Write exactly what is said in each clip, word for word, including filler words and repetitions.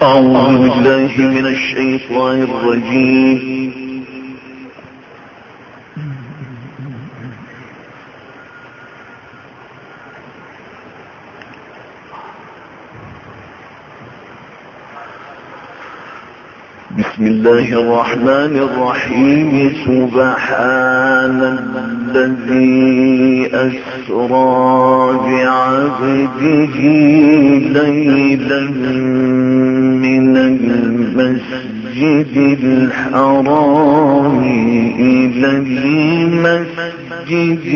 أعوذ بالله من الشيطان الرجيم. بسم الله الرحمن الرحيم. سبحان الذي أسرى بعبده ليلا من المسجد الحرام إلى المسجد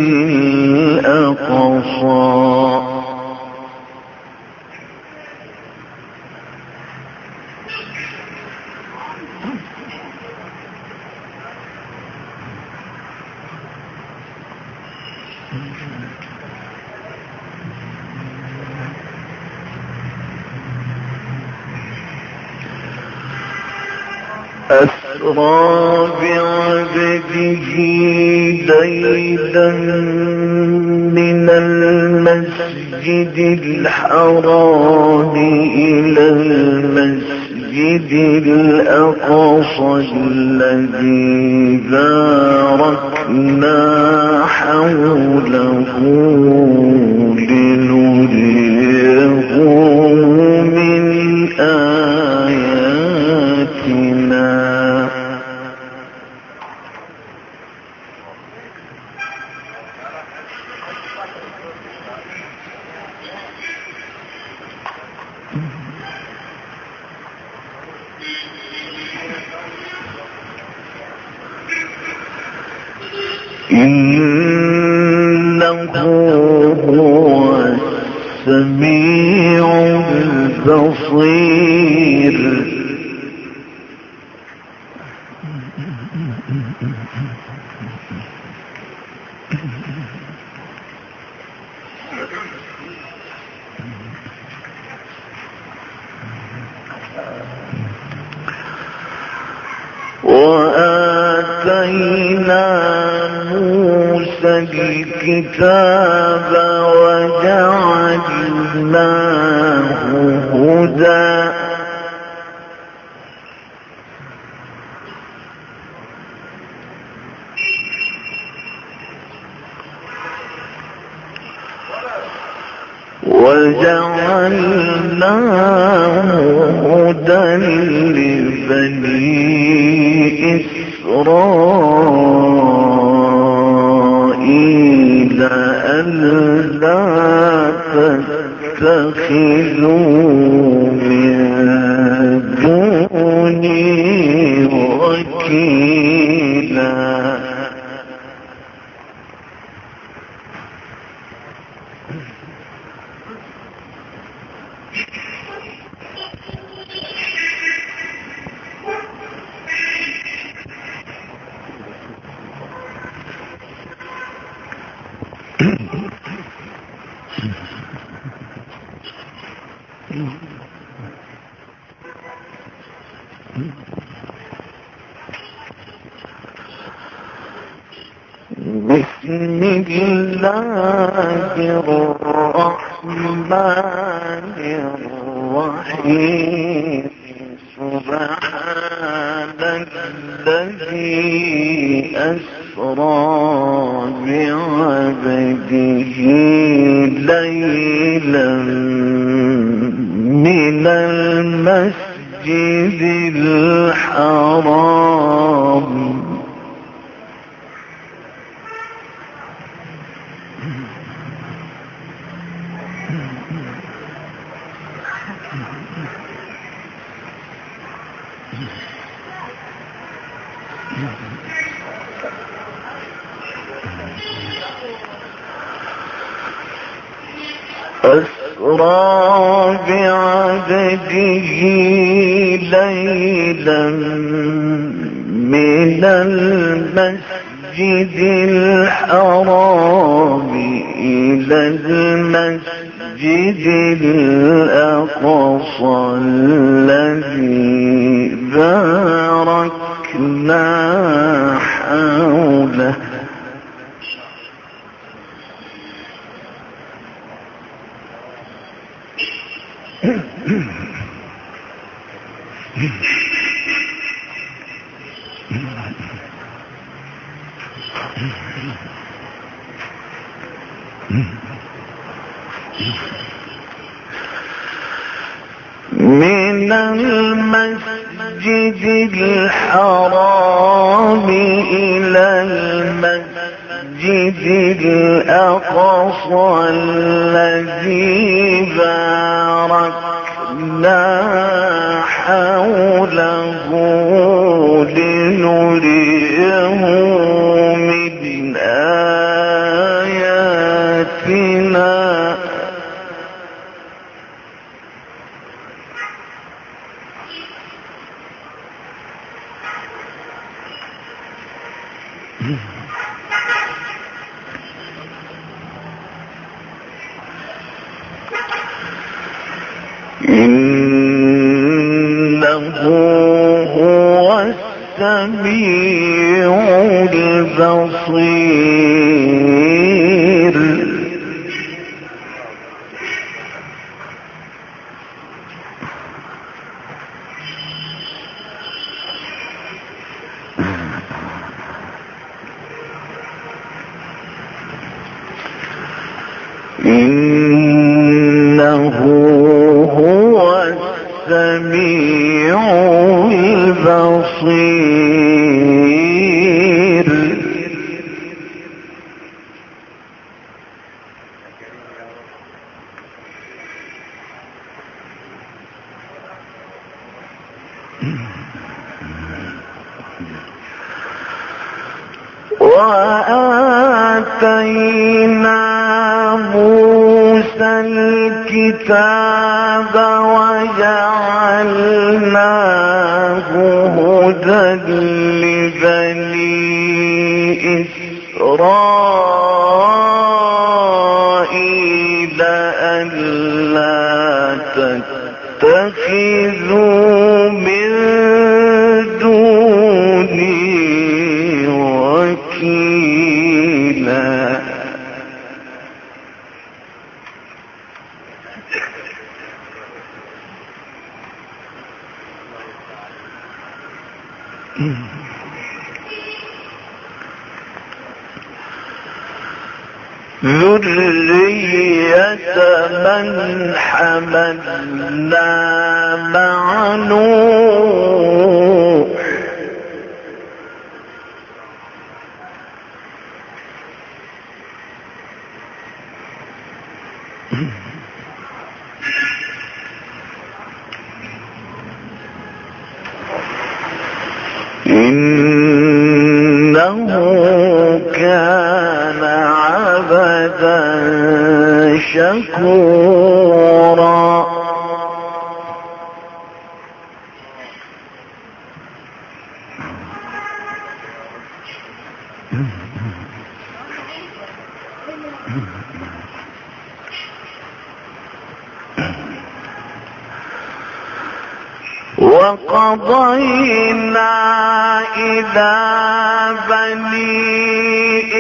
الأقصى أسرى بعبده ليلا من المسجد الحرام إلى المسجد الأقصى الذي باركنا حوله لنريه من آياتنا. إنه هو السميع البصير. وآتينا موسى الكتاب وجعلناه هدى وجعلناه هدى لبني إسرائيل ألا تتخذوا من دوني وكيلا. بسم الله الرحمن الرحيم. سبحان الذي أسرى بعبده ليلا من المسجد الحرام أسرى بعبده ليلا من المسجد الحرام إلى المسجد الأقصى الذي باركنا حوله من المسجد الحرام إلى المسجد الأقصى الذي باركنا حوله لنريه من آياتنا إنه هو السميع البصير. إنه هو السميع البصير. وآتينا موسى الكتاب وجعلناه هدى لبني إسرائيل ألا تتخذوا من دوني وكيلا. ذرية من حملنا مع نوح إنه كان عبدا شكورا. وقضينا إلى بني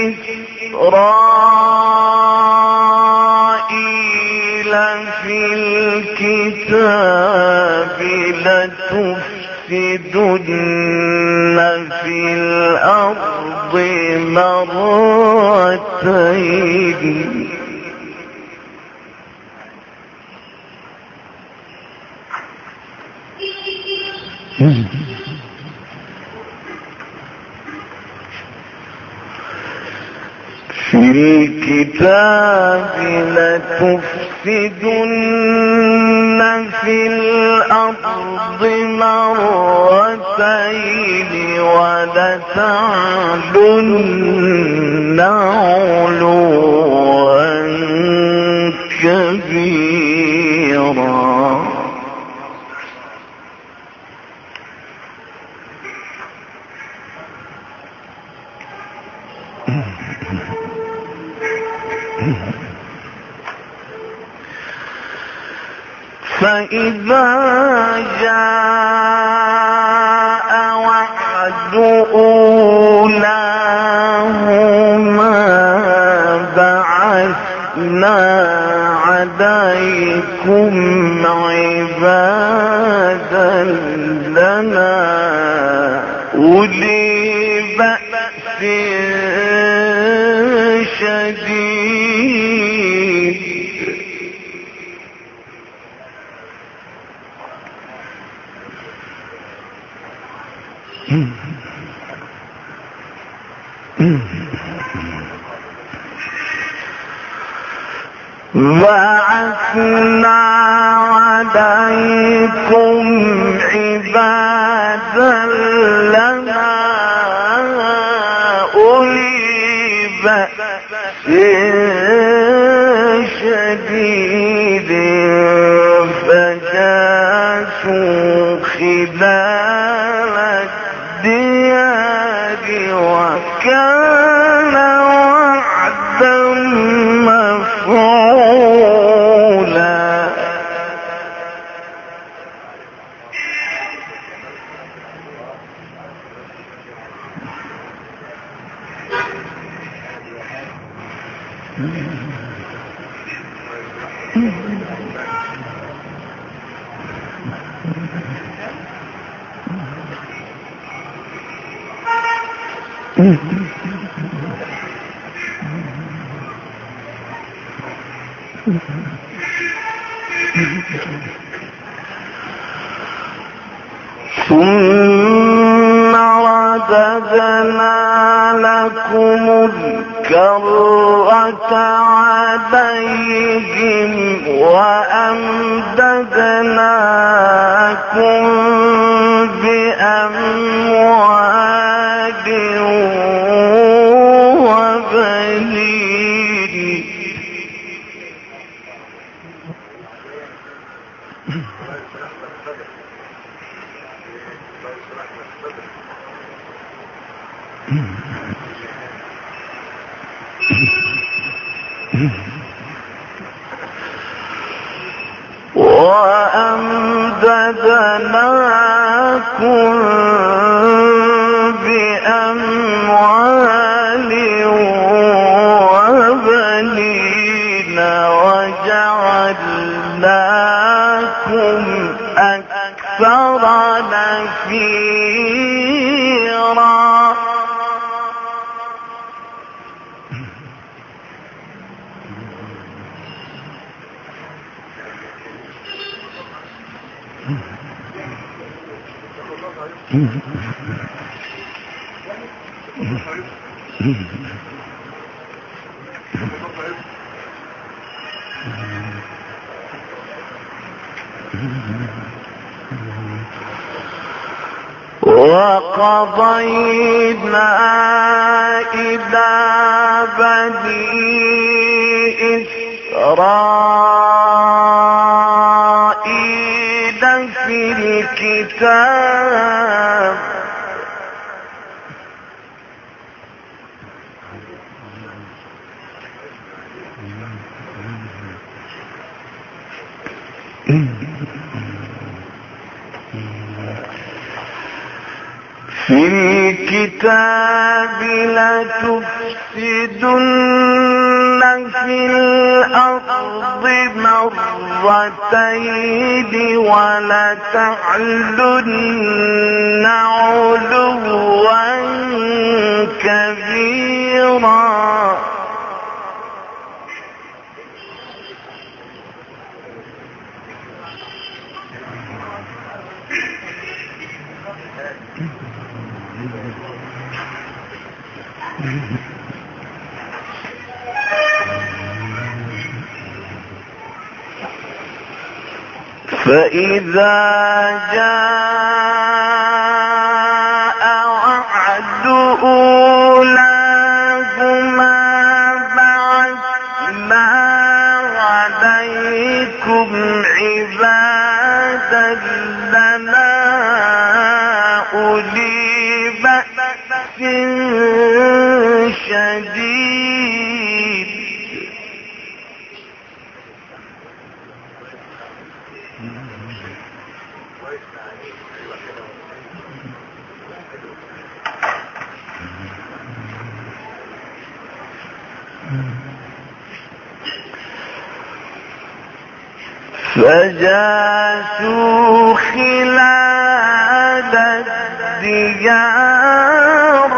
إسرائيل في الكتاب لتفسدن في الأرض مرتين في الكتاب لتفسدن في الأرض مرتين ولتعلن علوا كبيرا. فإذا جاء وعد أولاهما بعثنا عليكم عبادا لنا أولي بأس شديد بعثنا عليكم عبادا لنا أولي بأس شديد فجاسوا خلال الديار وكان وعدا مفعولا ثم رددنا لكم الكرة عليهم وأمددناكم بأموال وبنين وأمددناكم بأموال وبنين وجعلناكم أكثر نفيرا وقضينا إلى بني إسرائيل في الكتاب في الكتاب لتفسدن في الأرض مرتين ولتعلن علوا كبيرا فإذا جاء وعد أولاهما بعثنا عليكم عبادا لنا أولي بأس شديد فجاسوا خلال الديار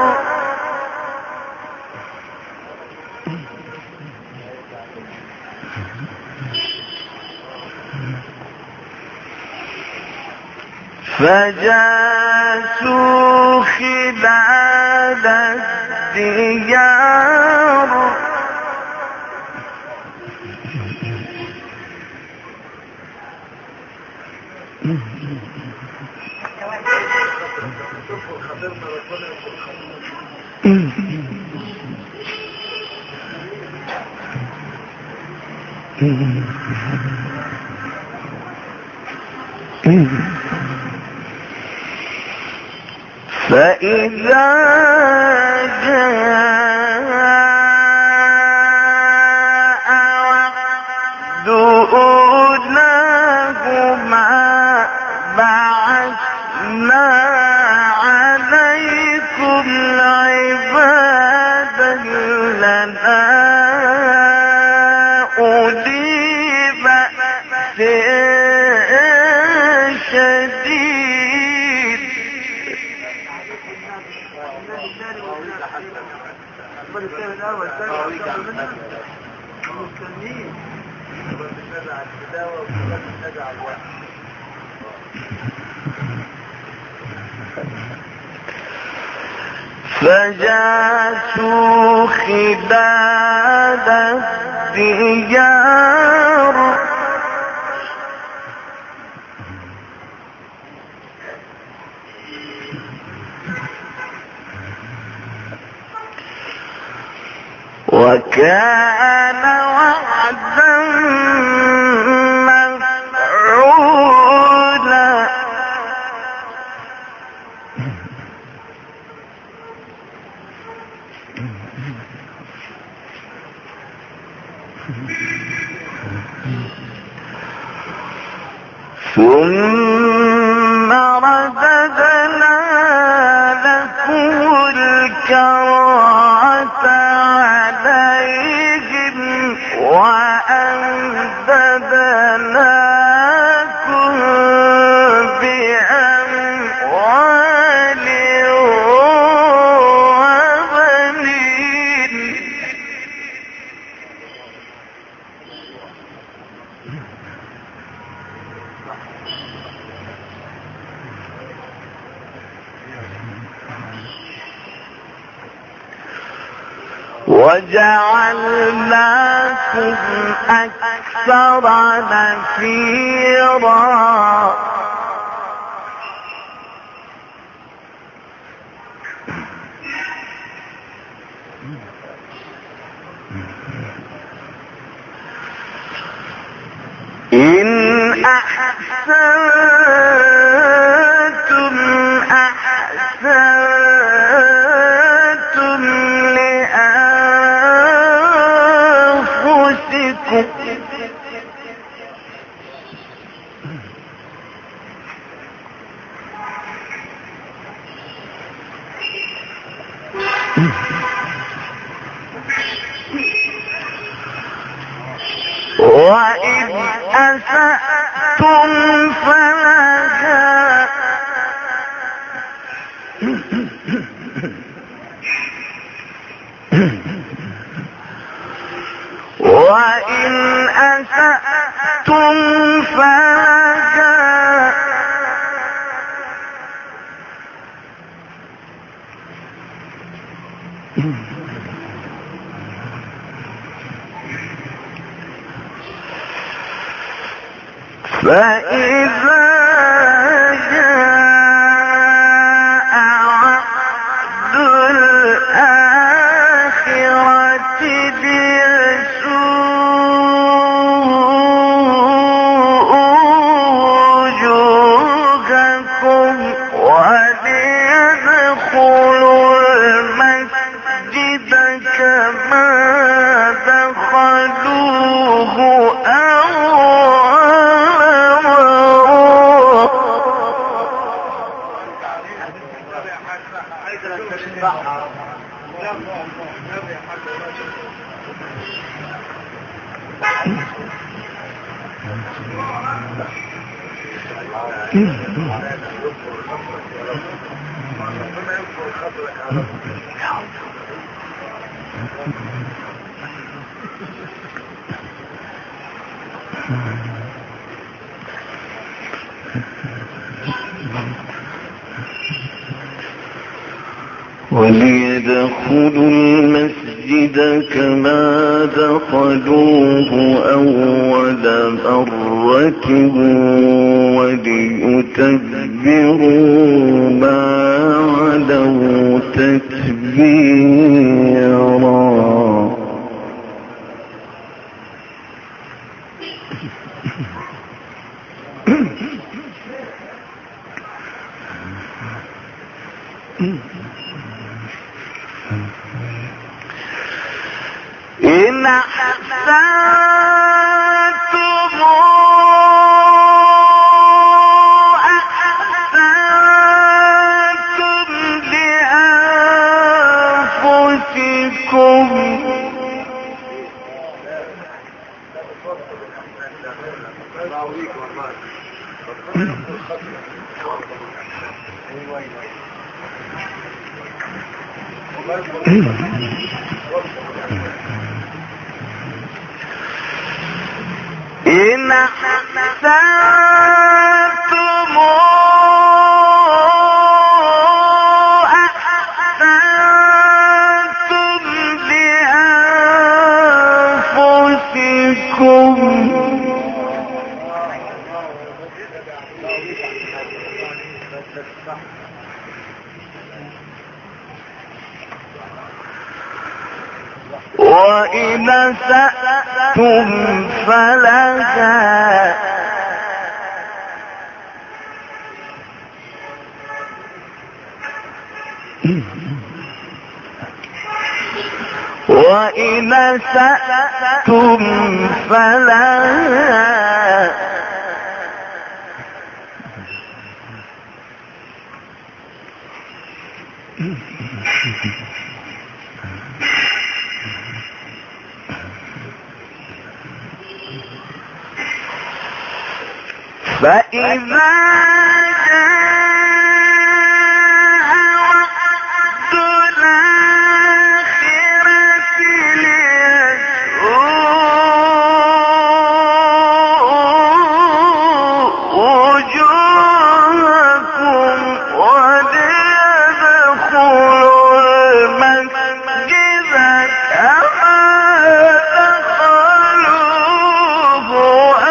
فجاسوا خلال الديار فإذا جاء وعد أولاهما بعثنا عليكم عبادا لنا أولي بأس شديد فجاسوا خلال الديار وكان وعدا مفعولا ثم رددنا لكم الكرة عليهم وأمددناكم بأموال وبنين وجعلناكم أكثر نفيرا إن أحسنتم أحسنتم لأنفسكم وإن أسأتم فلها وإن أسأتم فلها فإذا جاء وعد الآخرة ليسوءوا وجوهكم وليدخلوا المسجد كما دخلوه أول مرة وليدخلوا المسجد كما دخلوه أول مرة وليتبروا ما علوا تتبيرا. إن أحسنتم أحسنتم لأنفسكم إن أحسنتم أحسنتم لأنفسكم وإن أسأتم فلها وإن أسأتم فلها فإذا جاء وعد الآخرة ليسوءوا وجوهكم وليدخلوا المسجد كما دخلوه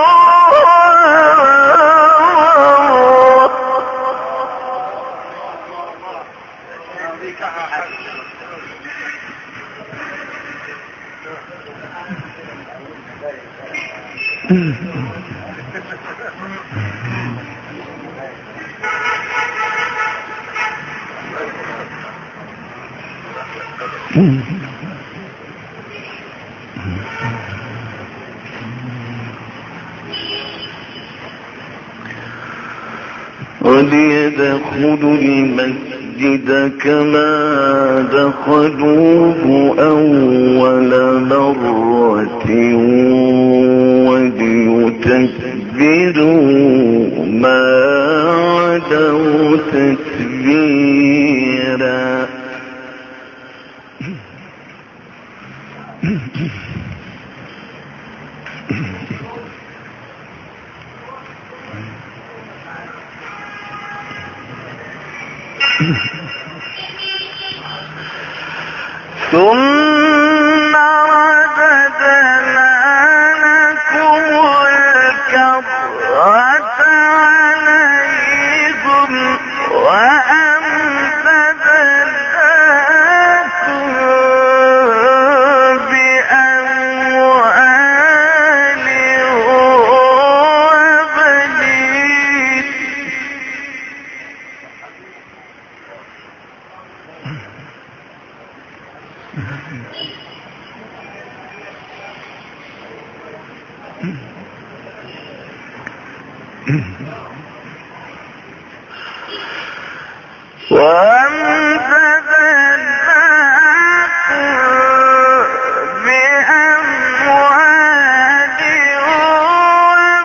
وليدخلوا المسجد كما دخلوه أول مرة وليتبروا ما علوا تتبيرا. ثم رددنا لكم الكرة عليكم وأمددناكم بأموال وبنين وأمددناكم بأموال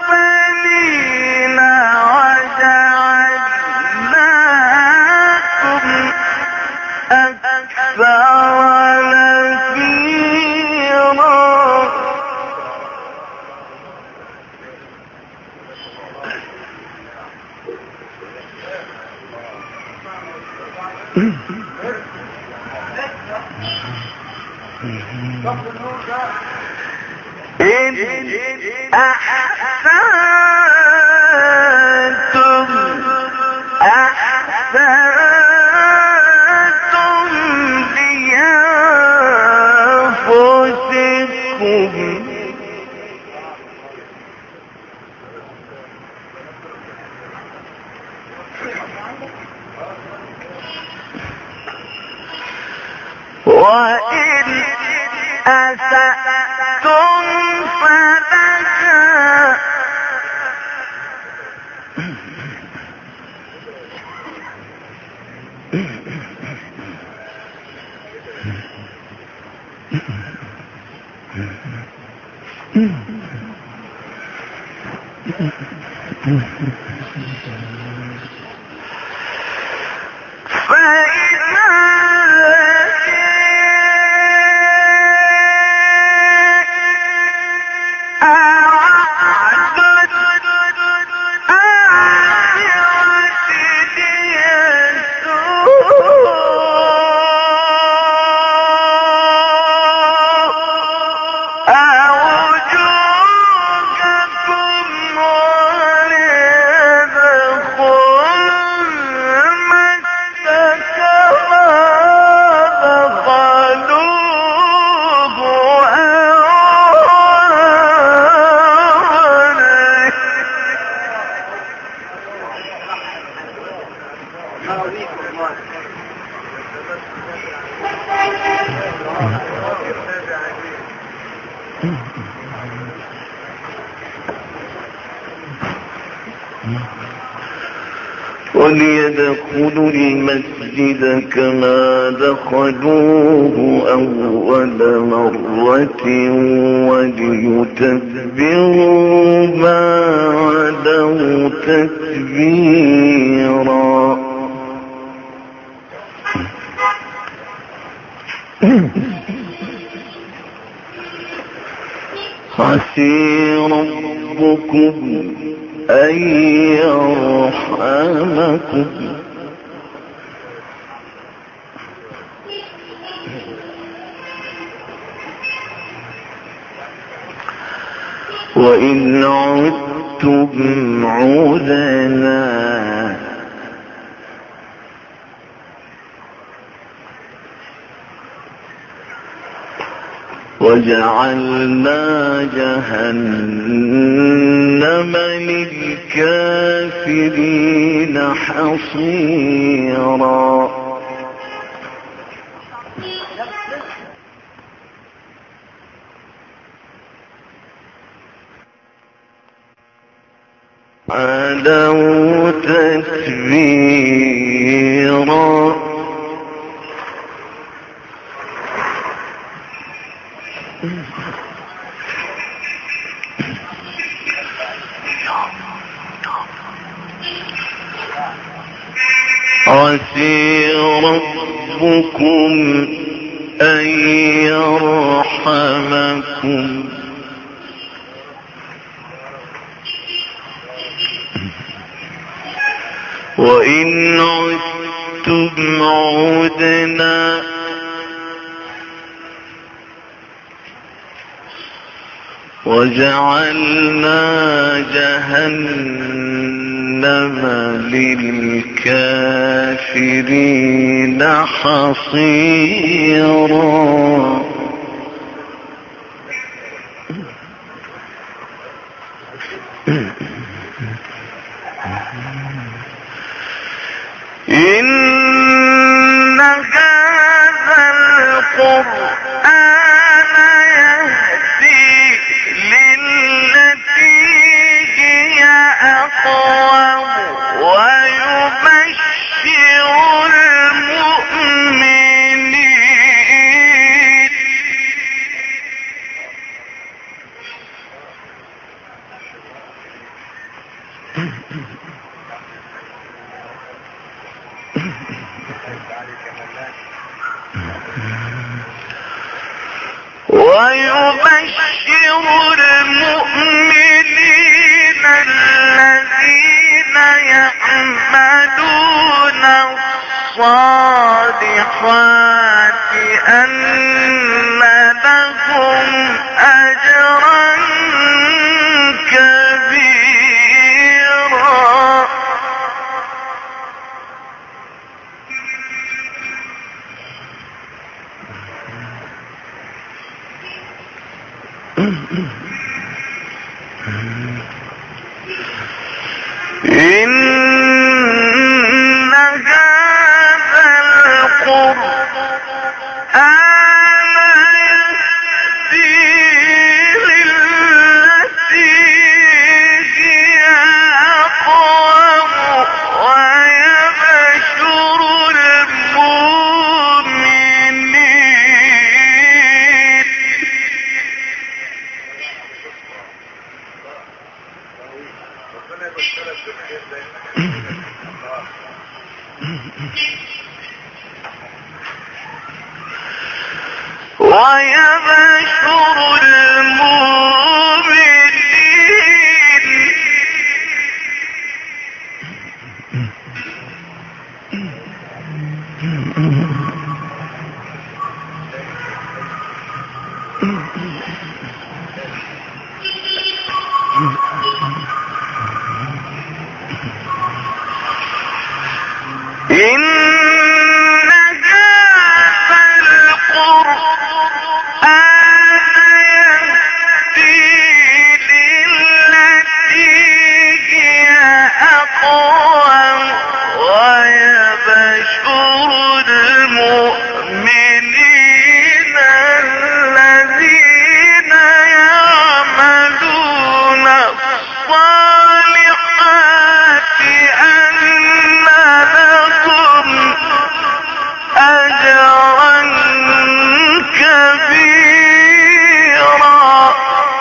إن أحسنتم أحسنتم لأنفسكم وإن أسأتم فلها فإذا وليدخلوا المسجد كما دخلوه أول مرة وليتبروا ما علوا تتبيرا. عسى ربكم أن يرحمكم وإن عدتم عدنا وجعلنا جهنم للكافرين حصيرا. علوا تتبيرا. عسى ربكم أن يرحمكم وإن عدتم عدنا وجعلنا جهنم للكافرين حصيرا. إن هذا القرآن يهدي للتي هي أقوم ويبشر المؤمنين ويبشر المؤمنين الذين يعملون الصالحات الصالحات أن لهم أجرا كبيرا. إن هذا القرآن يهدي للتي هي أقوم ويبشر المؤمنين ويبشر المؤمنين إن هذا القرآن يهدي للتي هي أقوم ويبشر المؤمنين الذين يعملون الصالحات أن لهم أجرا كبيرا.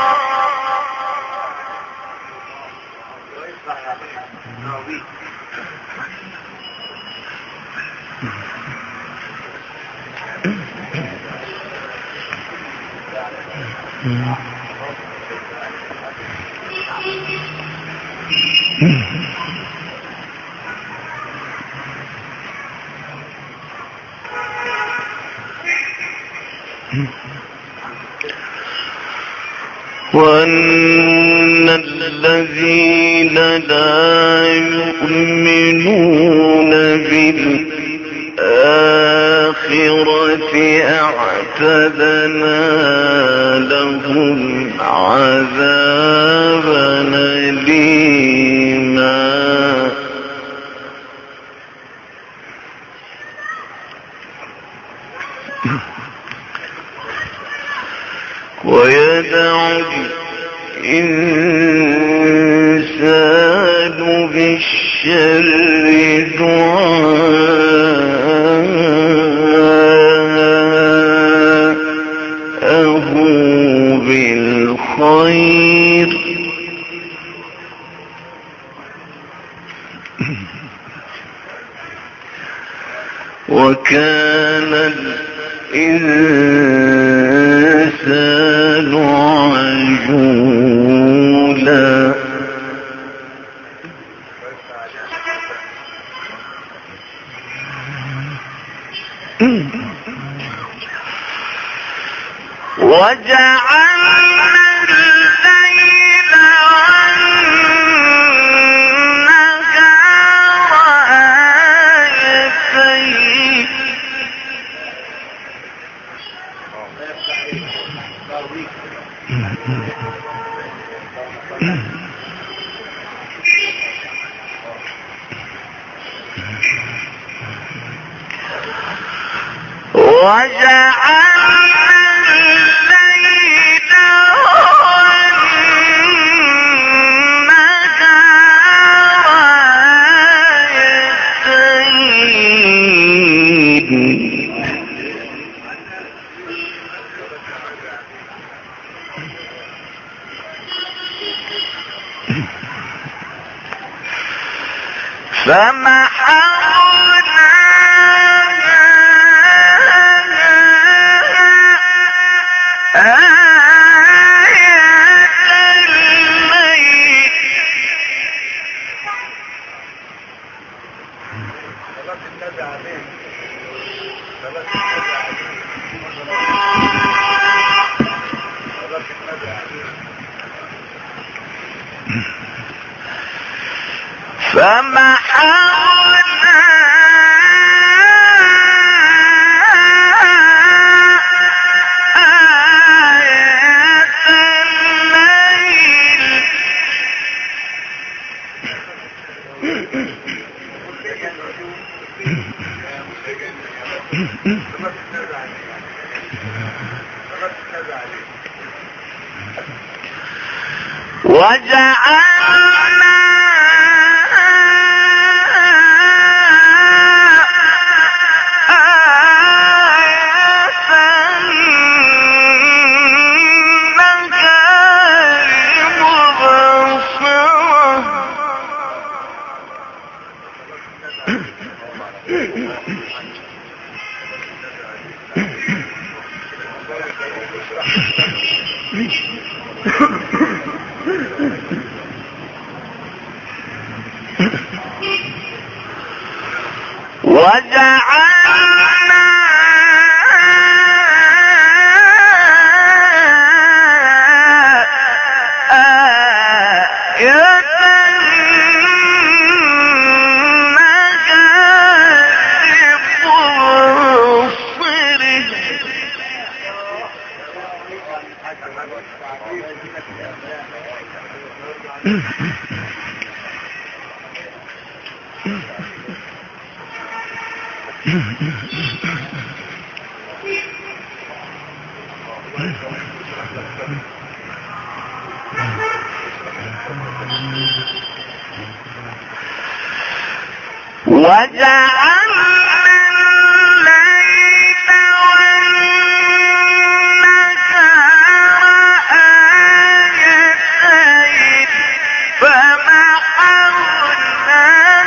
وأن الذين لا يؤمنون بالآخرة أعتدنا لهم عذابا أليما. ويدع الإنسان بالشر دعاءه بالخير وكان الإنسان عجولا. وجعلنا الليل والنهار آيتين وجعلنا الليل والنهار آيتين فمحونا فمحونا وجعلنا وجعلنا آية وجعلنا الليل والنهار آيتين فمحونا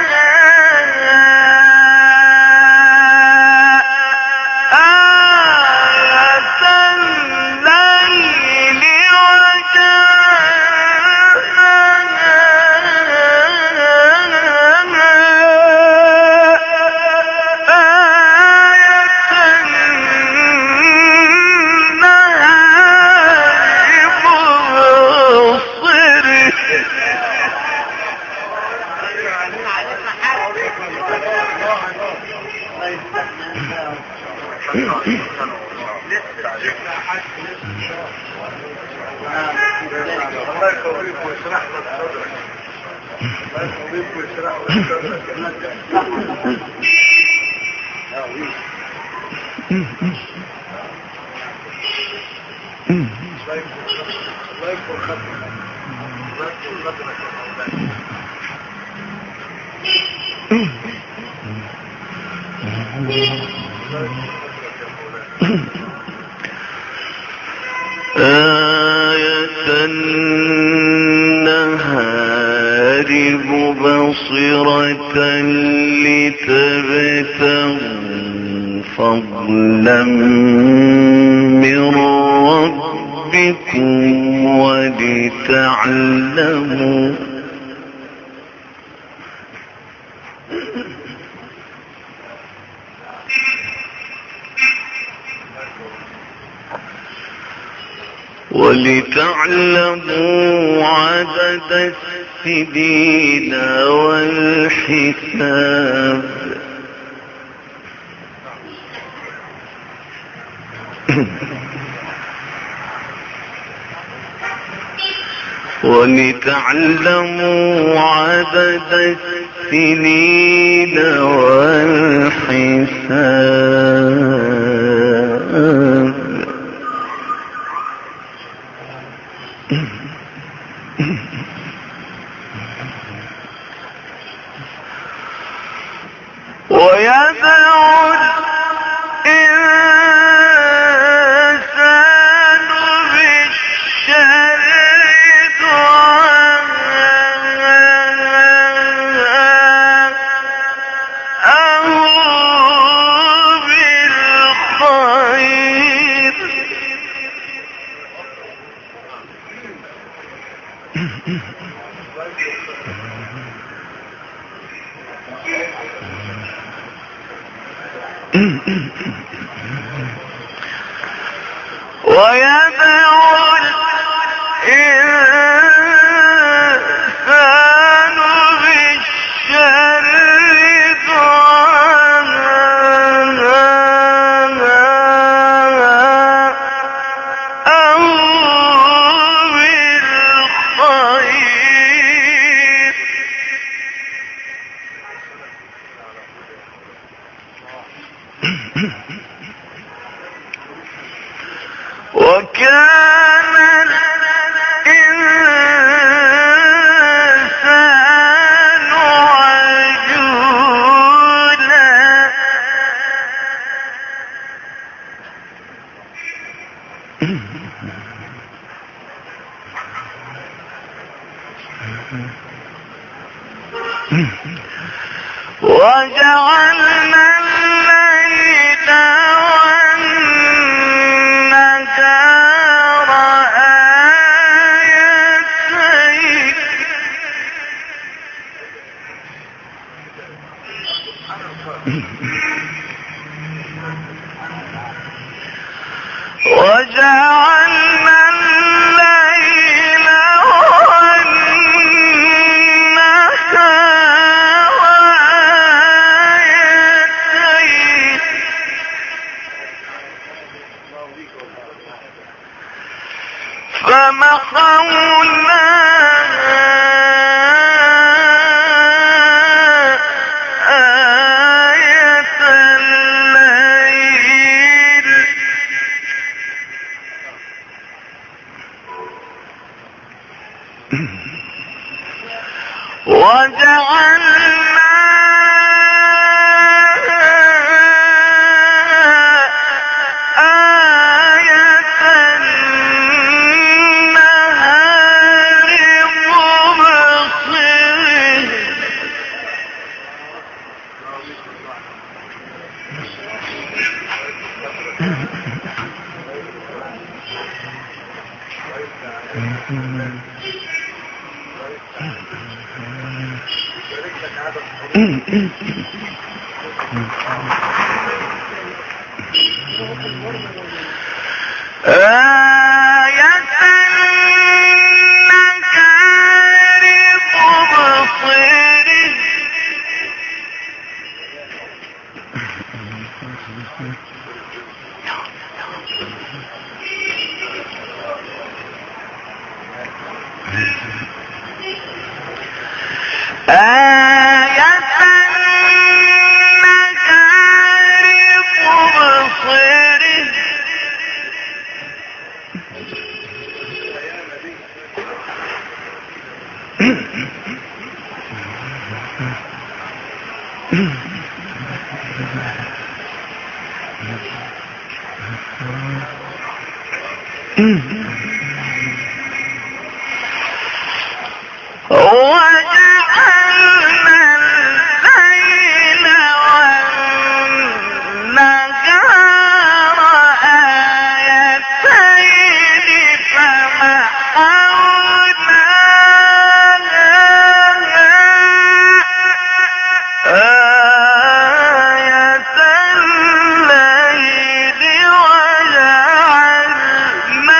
الله يقويك ويشرح لك صدرك. الله يقويك ويشرح لك صدرك. الله يكبر خطرك. الله يكبر خطرك يا آية النهار مبصرة لتبتغوا فضلا من ربكم ولتعلموا ولتعلموا عدد السنين والحساب ولتعلموا عدد السنين والحساب ويدعو الإنسان بالشر دعاءه بالخير ويدعو الإنسان وجعلنا الليل والنهار آيتين وجعلنا الليل والنهار آيتين فمحونا آية الليل وجعلنا آية النهار مبصرين آية النهار مبصرين آية النهار مبصرين وجعلنا الليل والنهار آيتين فمحونا آية الليل وجعلنا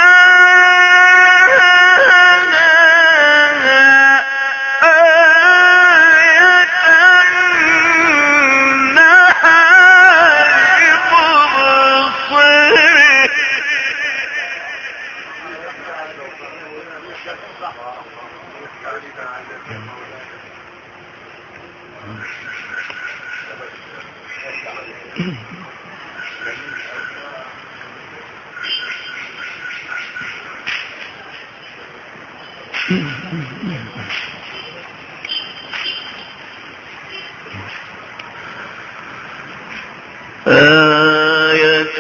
آية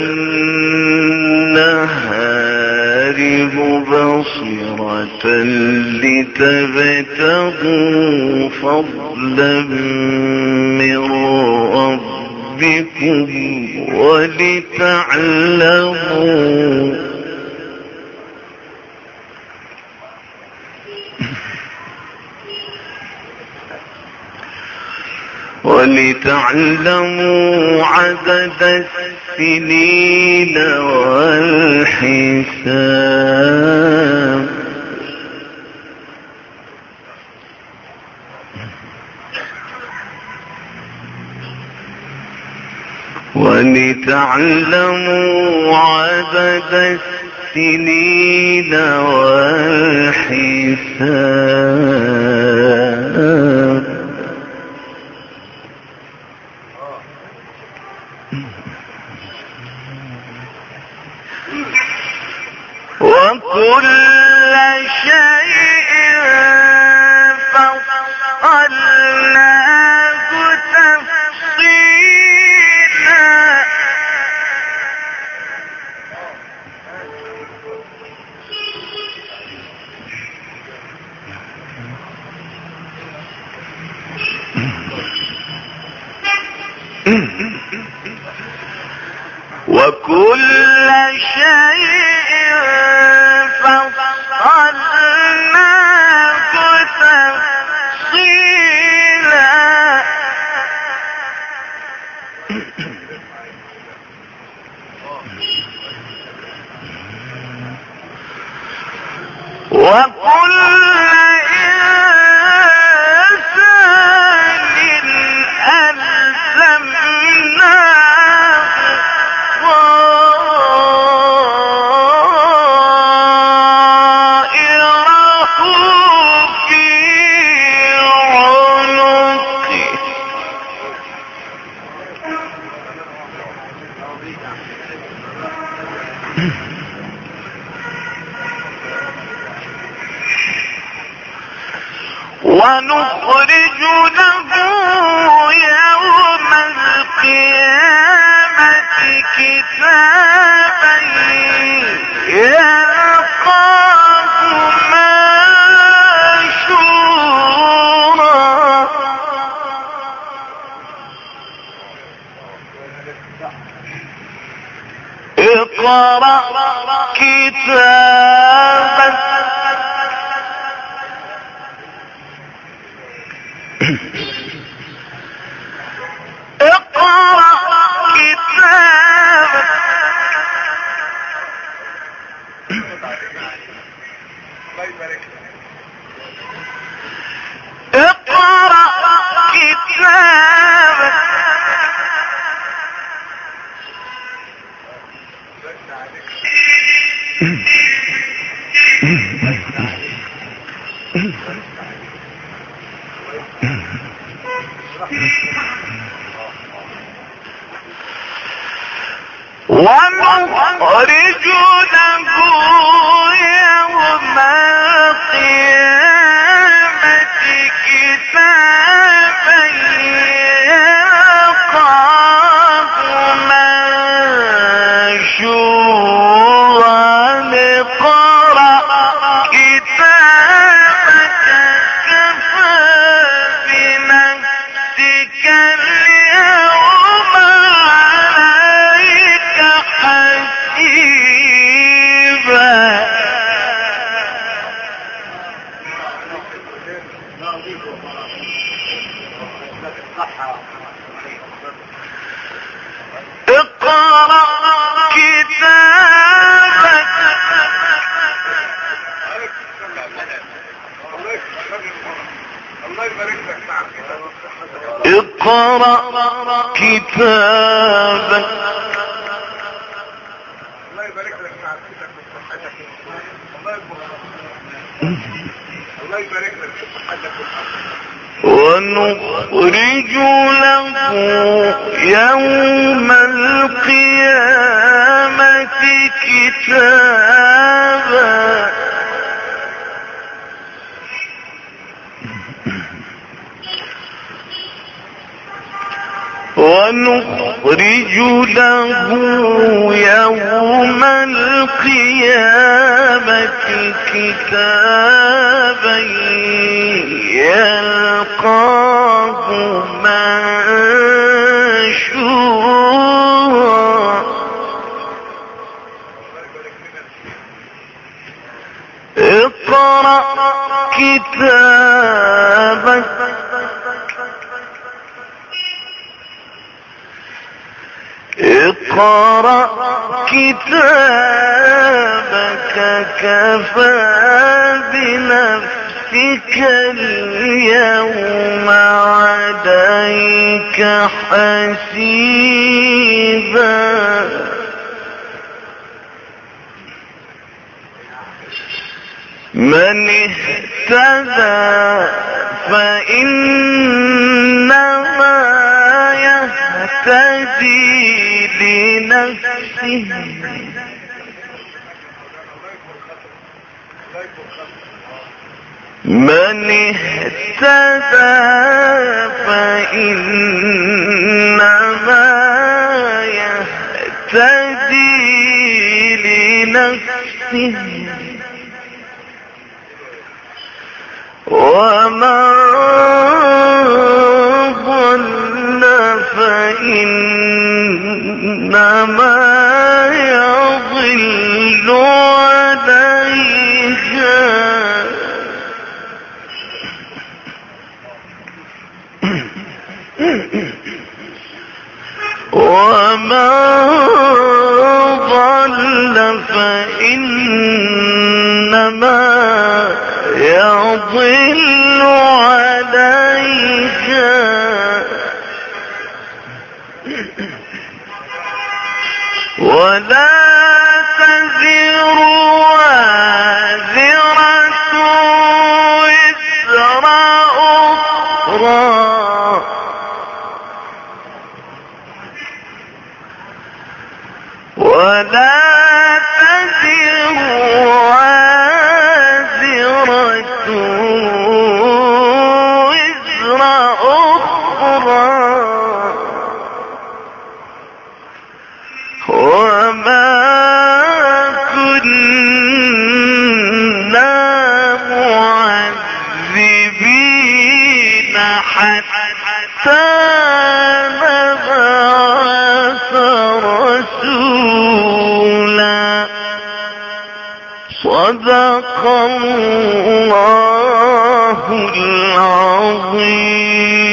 النهار مبصرة لتبتغوا فضلا من ربكم ولتعلموا ولتعلموا عدد السنين والحساب ولتعلموا عدد السنين والحساب وكل شيء فصلناه تفصيلا وكل شيء فصلناه تفصيلا وكل إنسان ألزمناه طائره في عنقه ونخرج له يوم القيامة كتابا يلقاه منشورا اقرأ كتابك اقرأ كتابك اقرأ كتابك ونخرج له يوم القيامة كتابا يلقاه منشورا اقرأ كتابك كفى بنفسك اليوم عليك حسيبا اقرأ كتابك الله يبارك لك تعال اقرأ كتابك الله يبارك لك تعافيتك وصحتك الله يبارك لك صحتك ونخرج له يوم القيامة كتابا ونخرج له يوم القيامة كتابا يلقاه منشورا اقرأ كتابك اقرأ كتابك كفى بنفسك اليوم عليك حسيبا من اهتدى فإنما يهتدي لنفسه من اهتدى فإنما يهتدي لنفسه ومن ما يضل عليها وما ضل فإنما يضل عليها ولا تزر وازرة وزر أخرى ولا تزر وازرة وزر أخرى وما كنا معذبين حتى نبعث رسولا صدق الله العظيم.